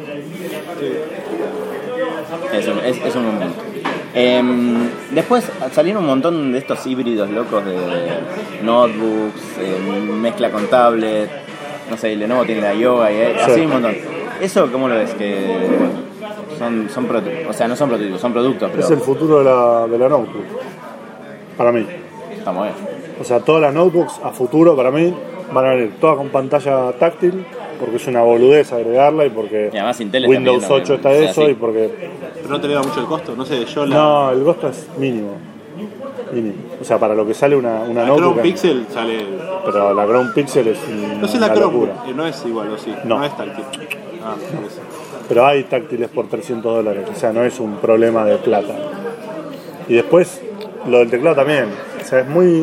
Es un, es, es un buen punto. Em, después salieron un montón de estos híbridos locos de notebooks, eh, mezcla con tablet, no sé, Lenovo tiene la Yoga y hay- Sí. así un montón. ¿Eso cómo lo ves? Que son, son proto- o sea, no son prototipos, son productos, pero Es el futuro de la, de la notebook. Para mí. estamos bien. O sea, todas las notebooks a futuro para mí van a venir todas con pantalla táctil, porque es una boludez agregarla y porque Y además Intel está Windows pidiendo ocho que está sea eso así. y porque... Pero no te eleva mucho el costo. No sé, yo la. No, el costo es mínimo. Mínimo. O sea, para lo que sale una, una la notebook... Chrome Pixel sale. Pero la Chrome Pixel es un- No sé la una Chrome, locura. eh, no es igual, o sí. No. No, es táctil. Ah, por eso. Pero hay táctiles por trescientos dólares, o sea, no es un problema de plata. Y después, lo del teclado también. O sea, es muy...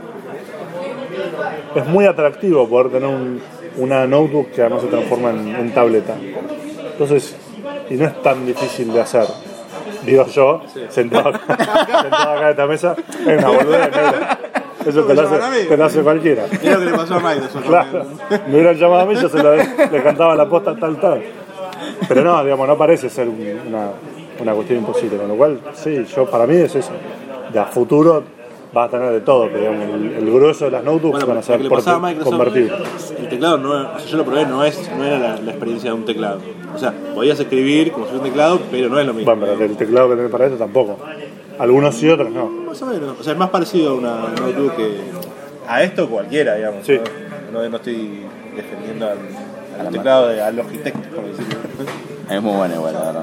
Es muy atractivo poder tener un, una notebook que además se transforma en, en tableta. Entonces, y no es tan difícil de hacer. Digo yo, sentado, acá, sentado acá en esta mesa, es una boludez negra. Eso te lo, hace, te lo hace cualquiera. Es lo que le pasó a Mike eso Claro, también. me hubieran llamado a mí, yo se lo, le cantaba la posta tal, tal. Pero no, digamos, no parece ser un- una, una cuestión imposible. Con lo cual, sí, yo para mí es eso. De a futuro vas a tener de todo, pero digamos, el, el grueso de las notebooks Bueno, van a lo ser que le pasaba a porte- Microsoft, convertibles. el teclado, no, o sea, yo lo probé, no, es, no era la, la experiencia de un teclado. O sea, podías escribir como si fuera un teclado, pero no es lo mismo. Bueno, pero el teclado que tenés para eso tampoco. Algunos sí, otros no. Más o menos. O sea, es más parecido a una notebook que a esto cualquiera, digamos. Sí. No, no, no estoy defendiendo al, al teclado de a Logitech, por decirlo. Es muy bueno igual, la verdad.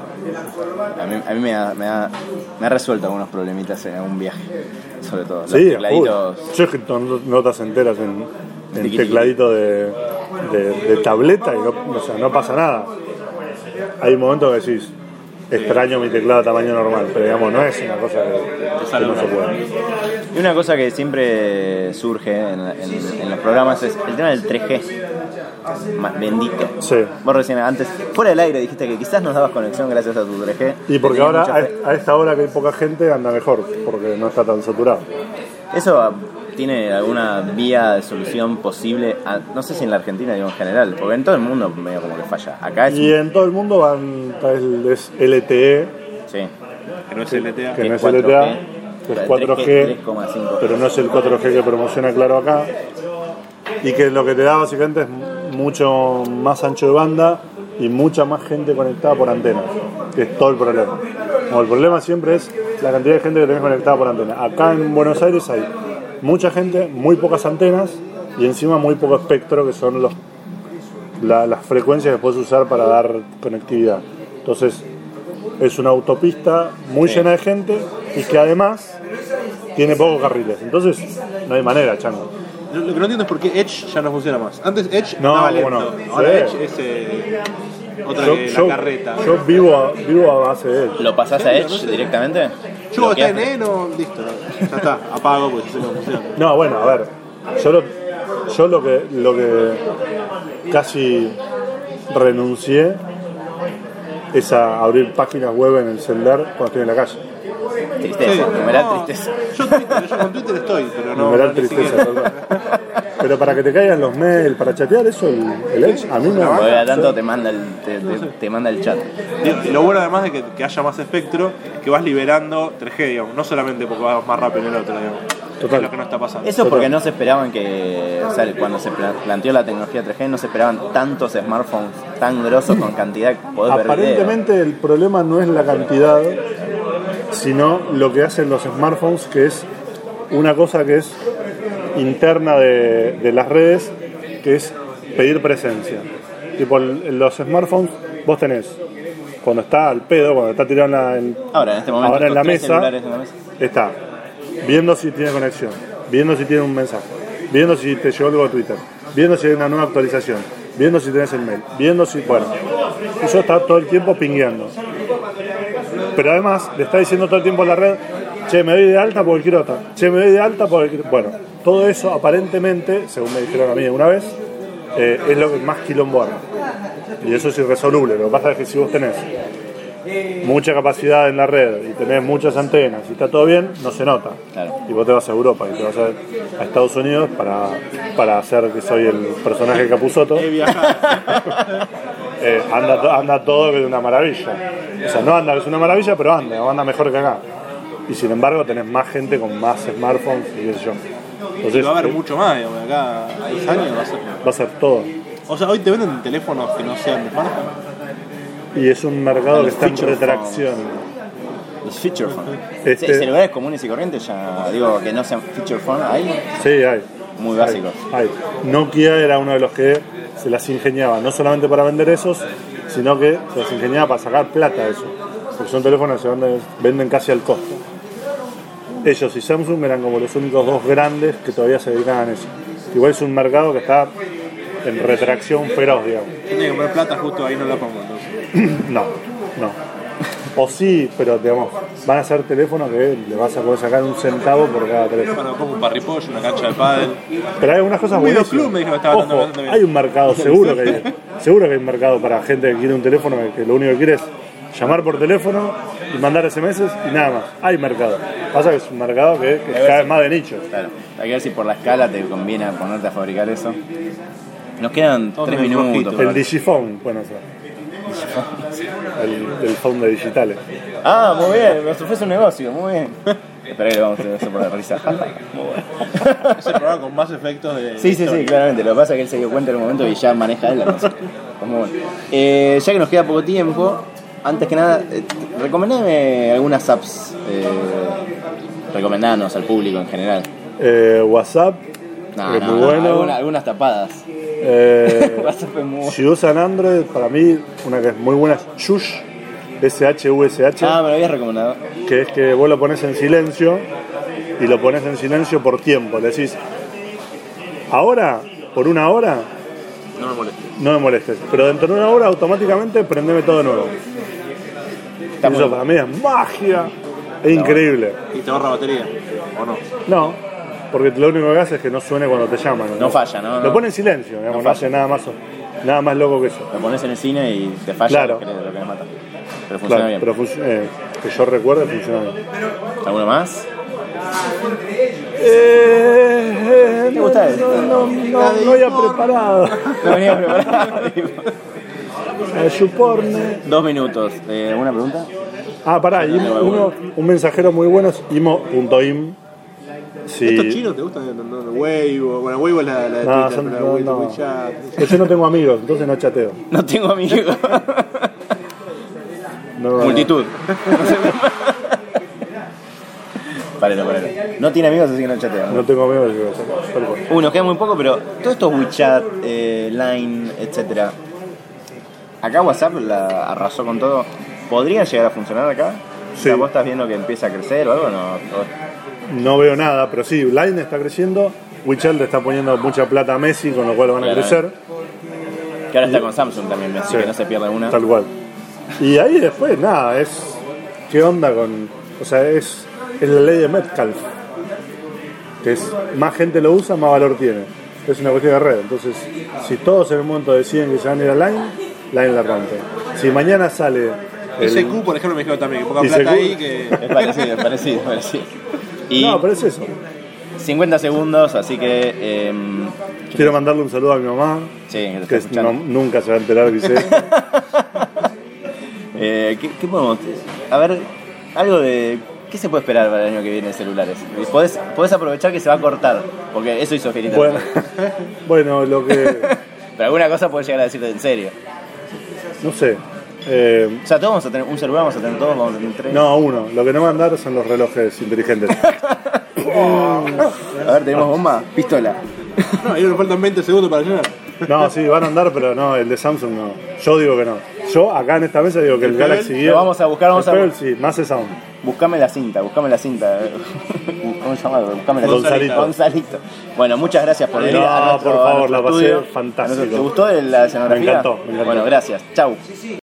A mí, a mí me, ha, me, ha, me ha resuelto algunos problemitas en algún viaje, sobre todo. Los Sí, a full. tecladitos. Yo he escrito notas enteras en, en Tiqui, tecladito de, de, de tableta y no, o sea, no pasa nada. Hay momentos que decís, extraño mi teclado a tamaño normal, pero digamos, no es una cosa que, que no se puede. Y una cosa que siempre surge en, en, en los programas es el tema del tres G. Ma- Bendito. Sí. Vos recién antes, fuera del aire, dijiste que quizás nos dabas conexión gracias a tu tres G. Y porque Tenías ahora mucha fe. a, a esta hora que hay poca gente anda mejor, porque no está tan saturado. ¿Eso ah, tiene alguna vía de solución posible? A- no sé si en la Argentina, digo en general, porque en todo el mundo medio como que falla. Acá es... Y en todo el mundo van, es, es L T E, Sí. Que no es L T A. que no es cuatro G, L T A, que es cuatro G, tres coma cinco. pero no es el cuatro G que promociona Claro acá. Y que lo que te da básicamente es mucho más ancho de banda y mucha más gente conectada por antena, que es todo el problema. Como el problema siempre es la cantidad de gente que tenés conectada por antena. Acá en Buenos Aires hay mucha gente, muy pocas antenas y encima muy poco espectro, que son los, la- las frecuencias que puedes usar para dar conectividad. Entonces es una autopista muy Sí. llena de gente y que además tiene pocos carriles. Entonces no hay manera, chango. Lo lo que no entiendo es por qué Edge ya no funciona más. Antes Edge No, estaba cómo lento. no. Ahora Sí. Edge es eh, otra Yo, que yo- la carreta. yo vivo, a, vivo a base de él. ¿Lo pasás a Edge directamente? Yo está en ¿Bloqueaste? E, no, listo. no. Ya está, apago porque sé cómo funciona. No, bueno, a ver, yo lo, yo lo que lo que casi renuncié es a abrir páginas web en el celular cuando estoy en la calle. Tristeza, numeral no, tristeza. Yo, Twitter, yo con Twitter estoy, pero no. Numeral no, ni tristeza, siquiera. total. Pero para que te caigan los mails, para chatear, eso el, el Edge, a mí no. Porque cada tanto te manda el, te, te- te manda el chat. Y lo bueno además de que, que haya más espectro es que vas liberando tres G, digamos, no solamente porque vas más rápido en el otro, digamos. Total. Es lo que no está pasando. Eso porque no se esperaban que, o sea, cuando se pla- planteó la tecnología tres G, no se esperaban tantos smartphones tan grosos con cantidad que podés ver video. Aparentemente el problema no es la cantidad, sino lo que hacen los smartphones, que es una cosa que es interna de, de las redes, que es pedir presencia. Tipo, el- los smartphones, vos tenés, cuando está al pedo, cuando está tirado en la, en- Ahora, en este momento, ahora en los la tres mesa, celulares en la mesa. está viendo si tiene conexión, viendo si tiene un mensaje, viendo si te llegó algo a Twitter, viendo si hay una nueva actualización, viendo si tenés el mail, viendo si, bueno, eso está todo el tiempo pingueando. Pero además le está diciendo todo el tiempo a la red, che, me doy de alta porque quiero otra, che, me doy de alta porque quiero... Bueno, todo eso aparentemente, según me dijeron a mí una vez, eh, es lo que más quilombo arma. Y eso es irresoluble. Lo que pasa es que si vos tenés mucha capacidad en la red y tenés muchas antenas y está todo bien, no se nota. Claro. Y vos te vas a Europa y te vas a, a Estados Unidos para, para hacer que soy el personaje Capusotto. He viajado. Eh, anda, to- anda todo que es una maravilla. O sea, no anda que es una maravilla, pero anda, anda mejor que acá. Y sin embargo tenés más gente con más smartphones y qué sé yo. Y Entonces va a haber eh, mucho más, digamos, de acá a diez años va a ser. va a ser todo. O sea, hoy te venden teléfonos que no sean de smartphone. Y es un mercado Los que está en feature retracción. Los feature phone. Este- Ce- Celulares comunes y corrientes ya, digo, que no sean feature phone, hay Sí, hay. muy básicos. Hay. Nokia era uno de los que se las ingeniaba, no solamente para vender esos, sino que se las ingeniaba para sacar plata de eso. Porque son teléfonos que se venden, venden casi al costo. Ellos y Samsung eran como los únicos dos grandes que todavía se dedicaban a eso. Igual es un mercado que está en retracción feroz, digamos. Tiene que poner plata justo ahí, no la pongo entonces. No, no. O sí, pero digamos, van a ser teléfonos que le vas a poder sacar un centavo por cada teléfono. Bueno, pongo un parripollo, una cancha de pádel. Pero hay algunas cosas Un buenísimas. videoclub me dijo que estaba andando Ojo, bastante bien. hay un mercado, seguro que hay. Seguro que hay un mercado para gente que quiere un teléfono que lo único que quiere es llamar por teléfono y mandar ese meses y nada más. Hay mercado. Pasa que es un mercado que, que es cada vez más de nicho. Claro, hay que ver si por la escala te conviene ponerte a fabricar eso. Nos quedan Todo tres medio minutos. rojito. para- El Digiphone, bueno, o sea, el, el phone de digitales. Ah, muy bien, me fue un negocio, muy bien. Espera que le vamos a hacer por la risa. Muy bueno. Es el programa con más efectos de. Sí, sí, sí, claramente. Lo que pasa es que él se dio cuenta en el momento y ya maneja él la cosa. Pues muy bueno. Eh, ya que nos queda poco tiempo, antes que nada, eh, recomendame algunas apps. Eh, recomendanos al público en general. Eh, WhatsApp, No, que es no, muy no, bueno. alguna- algunas tapadas. Eh, WhatsApp es muy bueno. si usan Android, para mí, una que es muy buena es Shush, S H U S H. Ah, me lo habías recomendado. Que es que vos lo pones en silencio y lo pones en silencio por tiempo. Le decís, ahora, por una hora, No me molesta. no me molestes, pero dentro de una hora automáticamente prendeme todo de nuevo. Está Y muy eso bueno. para mí es magia, es increíble. ¿Y te ahorra batería? ¿O no? No, porque lo único que hace es que no suene cuando te llaman. No falla, ¿no? Lo No. pone en silencio, digamos, No no, hace nada más, nada más loco que eso. Lo pones en el cine y te falla Claro. lo que, lo que le mata. Pero funciona Claro, bien. pero func- eh, que yo recuerde funciona bien. ¿Alguno más? Eh, eh, ¿Te gusta eso? No, no, no, no había preparado. No venía preparado. Eh, Youporne. Dos minutos. Eh, ¿Una pregunta? Ah, pará, y uno, un mensajero muy bueno es imo punto im. Sí. ¿Estos chinos te gustan? No, no, no, Weibo. Bueno, Weibo es la, la de No, Twitter, son- pero no, Weibo, no. WeChat. Pero yo no tengo amigos, entonces no chateo. No tengo amigos. No, Multitud. Parelo, parelo. No tiene amigos, así que no chatea. No tengo amigos, digo, tal cual. Uh, nos queda muy poco, pero todos estos WeChat, eh, Line, etcétera. Acá WhatsApp la arrasó con todo. ¿Podrían llegar a funcionar acá? O sea, Sí. ¿vos estás viendo que empieza a crecer o algo? No. O- No veo nada, pero sí, Line está creciendo. WeChat le está poniendo mucha plata a Messi, con lo cual van a Claro. crecer. Que ahora está con Samsung también, así Sí. que no se pierde una. Tal cual. Y ahí después, nada, es. ¿Qué onda con.? O sea, es, es la ley de Metcalfe. Que es más gente lo usa, más valor tiene. Es una cuestión de red. Entonces, si todos en el momento deciden que se van a ir a Line, Line la rompe. Si mañana sale. el- S Q, por ejemplo, me dijeron también que ponga I C Q. plata ahí que. Es parecido, es parecido, es parecido. Y No, pero es eso. cincuenta segundos, así que. Eh, Quiero mandarle un saludo a mi mamá, sí, que lo está que escuchando. no- nunca se va a enterar que hice esto. Eh, ¿qué, qué podemos.? A ver, algo de. ¿Qué se puede esperar para el año que viene de celulares? Podés, podés aprovechar que se va a cortar, porque eso hizo Fierita. Bueno, bueno, lo que. Pero alguna cosa podés llegar a decirte en serio. No sé. Eh, O sea, todos vamos a tener un celular, vamos a tener todos, vamos a tener tres. no, uno. Lo que no van a dar son los relojes inteligentes. A ver, tenemos bomba, pistola. No, y ahora faltan veinte segundos para llenar. No, sí, van a andar, pero no, el de Samsung no. Yo digo que no. Yo acá en esta mesa digo que el, ¿El Galaxy Pebble? Gear. Lo vamos a buscar, vamos el a- Pebble, sí, más es aún. Buscame la cinta, buscame la cinta. ¿Cómo se llama? Buscame la Gonzalito. cinta. Gonzalito. Bueno, muchas gracias por venir No, a nuestro, por favor, a nuestro la pasé estudio. fantástico. ¿Te gustó la escenografía? Me encantó, me encantó. Bueno, gracias. Chau.